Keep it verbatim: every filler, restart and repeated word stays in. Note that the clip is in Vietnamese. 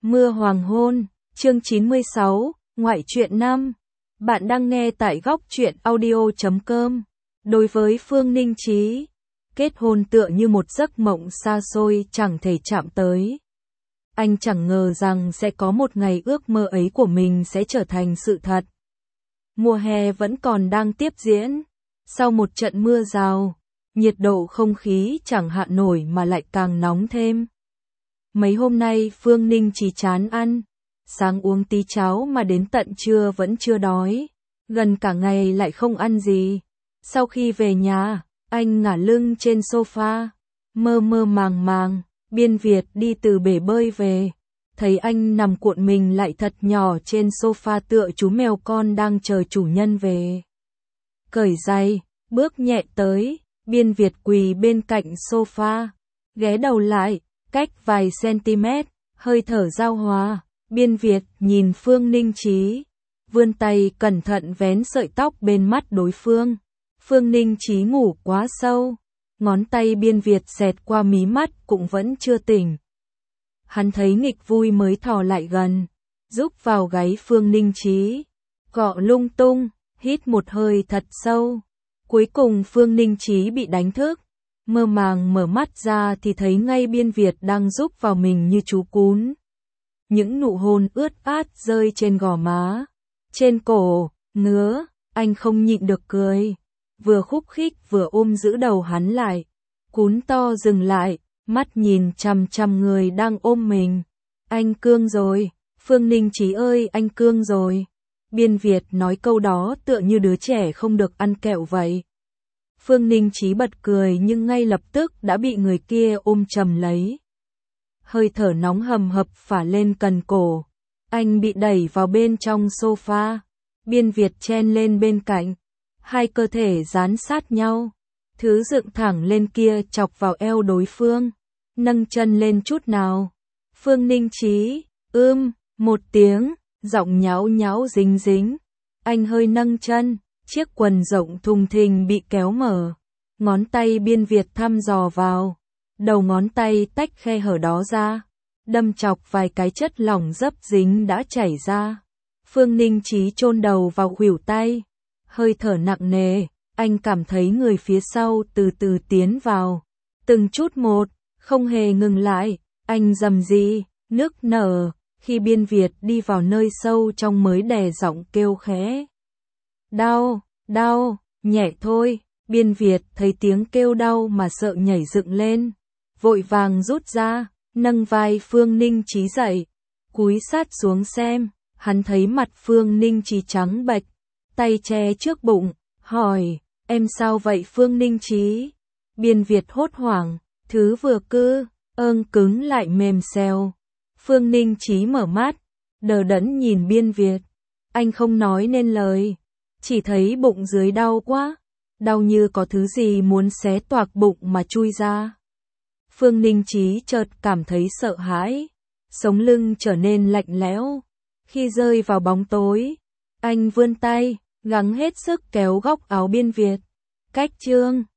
Mưa hoàng hôn, chương chín mươi sáu, ngoại truyện năm. Bạn đang nghe tại góc truyện audio chấm com. Đối với Phương Ninh Chí, kết hôn tựa như một giấc mộng xa xôi chẳng thể chạm tới. Anh chẳng ngờ rằng sẽ có một ngày ước mơ ấy của mình sẽ trở thành sự thật. Mùa hè vẫn còn đang tiếp diễn. Sau một trận mưa rào, nhiệt độ không khí chẳng hạ nổi mà lại càng nóng thêm. Mấy hôm nay Phương Ninh Chí chán ăn, sáng uống tí cháo mà đến tận trưa vẫn chưa đói, gần cả ngày lại không ăn gì. Sau khi về nhà, anh ngả lưng trên sofa, mơ mơ màng màng, Biên Việt đi từ bể bơi về, thấy anh nằm cuộn mình lại thật nhỏ trên sofa tựa chú mèo con đang chờ chủ nhân về. Cởi giày, bước nhẹ tới, Biên Việt quỳ bên cạnh sofa, ghé đầu lại, cách vài cm, hơi thở giao hòa. Biên Việt nhìn Phương Ninh Chí, vươn tay cẩn thận vén sợi tóc bên mắt đối phương. Phương Ninh Chí ngủ quá sâu, ngón tay Biên Việt xẹt qua mí mắt cũng vẫn chưa tỉnh. Hắn thấy nghịch vui mới thò lại gần, giúp vào gáy Phương Ninh Chí, cọ lung tung, hít một hơi thật sâu. Cuối cùng Phương Ninh Chí bị đánh thức, mơ màng mở mắt ra thì thấy ngay Biên Việt đang giúp vào mình như chú cún. Những nụ hôn ướt át rơi trên gò má, trên cổ, ngứa, anh không nhịn được cười, vừa khúc khích vừa ôm giữ đầu hắn lại. Cún to dừng lại, mắt nhìn chằm chằm người đang ôm mình. Anh cương rồi, Phương Ninh Chí ơi anh cương rồi. Biên Việt nói câu đó tựa như đứa trẻ không được ăn kẹo vậy. Phương Ninh Chí bật cười nhưng ngay lập tức đã bị người kia ôm chầm lấy. Hơi thở nóng hầm hập phả lên cần cổ. Anh bị đẩy vào bên trong sofa. Biên Việt chen lên bên cạnh. Hai cơ thể dán sát nhau. Thứ dựng thẳng lên kia chọc vào eo đối phương. Nâng chân lên chút nào. Phương Ninh Chí, ưm, một tiếng, giọng nhão nhão dính dính. Anh hơi nâng chân, chiếc quần rộng thùng thình bị kéo mở. Ngón tay Biên Việt thăm dò vào. Đầu ngón tay tách khe hở đó ra, đâm chọc vài cái chất lỏng dấp dính đã chảy ra. Phương Ninh Chí chôn đầu vào khuỷu tay, hơi thở nặng nề, anh cảm thấy người phía sau từ từ tiến vào, từng chút một, không hề ngừng lại, anh rầm rì, nức nở, khi Biên Việt đi vào nơi sâu trong mới đè giọng kêu khẽ. Đau, đau, nhẹ thôi. Biên Việt thấy tiếng kêu đau mà sợ nhảy dựng lên, vội vàng rút ra, nâng vai Phương Ninh Chí dậy, cúi sát xuống xem, hắn thấy mặt Phương Ninh Chí trắng bệch, tay che trước bụng, hỏi, em sao vậy Phương Ninh Chí? Biên Việt hốt hoảng, thứ vừa cư, ương cứng lại mềm xèo. Phương Ninh Chí mở mắt, đờ đẫn nhìn Biên Việt, anh không nói nên lời, chỉ thấy bụng dưới đau quá. Đau như có thứ gì muốn xé toạc bụng mà chui ra. Phương Ninh Chí chợt cảm thấy sợ hãi, sống lưng trở nên lạnh lẽo. Khi rơi vào bóng tối, anh vươn tay, gắng hết sức kéo góc áo Biên Việt. Cách chương